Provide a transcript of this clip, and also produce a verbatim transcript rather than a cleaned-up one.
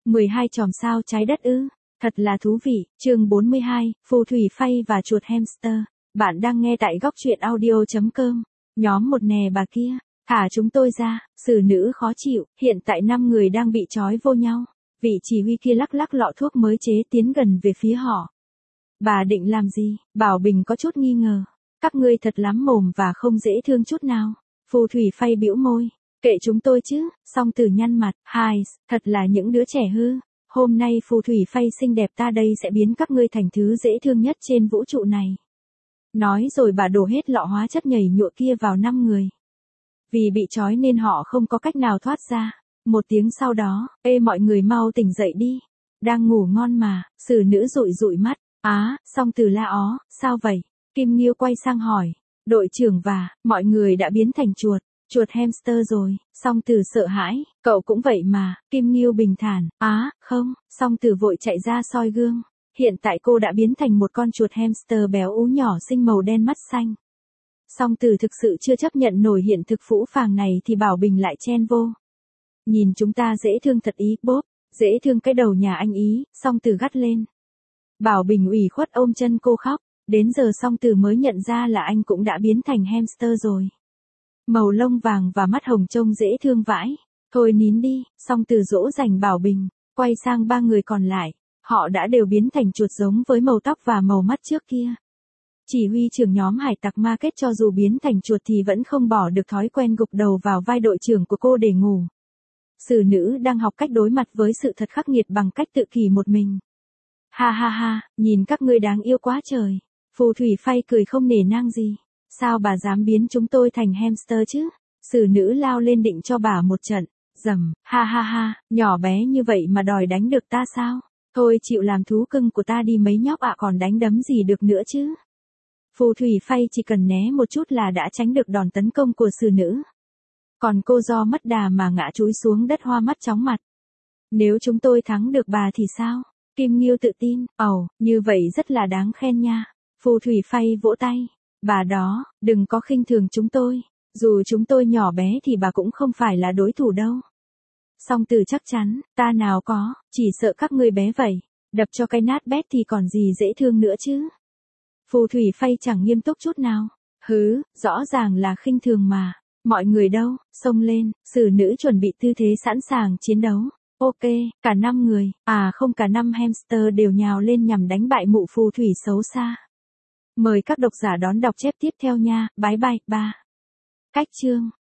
mười hai chòm sao trái đất ư? Thật là thú vị. Chương bốn mươi hai, phù thủy phay và chuột hamster. Bạn đang nghe tại góc truyện audio chấm com. Nhóm một nè bà kia, thả chúng tôi ra. Xử nữ khó chịu, hiện tại năm người đang bị trói vô nhau. Vị chỉ huy kia lắc lắc lọ thuốc mới chế tiến gần về phía họ. Bà định làm gì? Bảo Bình có chút nghi ngờ. Các ngươi thật lắm mồm và không dễ thương chút nào. Phù thủy phay bĩu môi. Kệ chúng tôi chứ. Song Tử nhăn mặt. Hai, thật là những đứa trẻ hư. Hôm nay phù thủy phay xinh đẹp ta đây sẽ biến các ngươi thành thứ dễ thương nhất trên vũ trụ này. Nói rồi bà đổ hết lọ hóa chất nhảy nhụa kia vào năm người. Vì bị trói nên họ không có cách nào thoát ra. Một tiếng sau đó, ê mọi người mau tỉnh dậy đi. Đang ngủ ngon mà. Xử nữ dụi dụi mắt. Á, Song Tử la ó, sao vậy? Kim Nghiêu quay sang hỏi. Đội trưởng và, mọi người đã biến thành chuột. Chuột hamster rồi. Song Tử sợ hãi. Cậu cũng vậy mà. Kim Nghiêu bình thản. Á, không. Song Tử vội chạy ra soi gương. Hiện tại cô đã biến thành một con chuột hamster béo ú nhỏ xinh màu đen mắt xanh. Song Tử thực sự chưa chấp nhận nổi hiện thực phũ phàng này thì Bảo Bình lại chen vô. Nhìn chúng ta dễ thương thật ý, bốp. Dễ thương cái đầu nhà anh ý. Song Tử gắt lên. Bảo Bình ủy khuất ôm chân cô khóc. Đến giờ Song Tử mới nhận ra là anh cũng đã biến thành hamster rồi. Màu lông vàng và mắt hồng trông dễ thương vãi. Thôi nín đi. Song Tử dỗ dành Bảo Bình. Quay sang ba người còn lại. Họ đã đều biến thành chuột giống với màu tóc và màu mắt trước kia. Chỉ huy trưởng nhóm hải tặc ma kết cho dù biến thành chuột thì vẫn không bỏ được thói quen gục đầu vào vai đội trưởng của cô để ngủ. Xử nữ đang học cách đối mặt với sự thật khắc nghiệt bằng cách tự kỷ một mình. Ha ha ha, nhìn các ngươi đáng yêu quá trời. Phù thủy phay cười không nể nang gì. Sao bà dám biến chúng tôi thành hamster chứ? Xử nữ lao lên định cho bà một trận. Dầm, ha ha ha, nhỏ bé như vậy mà đòi đánh được ta sao? Thôi chịu làm thú cưng của ta đi mấy nhóc ạ, còn đánh đấm gì được nữa chứ? Phù thủy phay chỉ cần né một chút là đã tránh được đòn tấn công của xử nữ. Còn cô do mất đà mà ngã chúi xuống đất hoa mắt chóng mặt. Nếu chúng tôi thắng được bà thì sao? Kim Nghiêu tự tin. Ồ, oh, như vậy rất là đáng khen nha. Phù thủy phay vỗ tay. Bà đó, đừng có khinh thường chúng tôi. Dù chúng tôi nhỏ bé thì bà cũng không phải là đối thủ đâu. Song Tử chắc chắn, ta nào có, chỉ sợ các ngươi bé vậy. Đập cho cái nát bét thì còn gì dễ thương nữa chứ. Phù thủy phay chẳng nghiêm túc chút nào. Hứ, rõ ràng là khinh thường mà. Mọi người đâu, xông lên. Xử nữ chuẩn bị tư thế sẵn sàng chiến đấu. Ok, cả năm người, à không cả năm hamster đều nhào lên nhằm đánh bại mụ phù thủy xấu xa. Mời các độc giả đón đọc chép tiếp theo nha, bái bai, ba. Cách chương.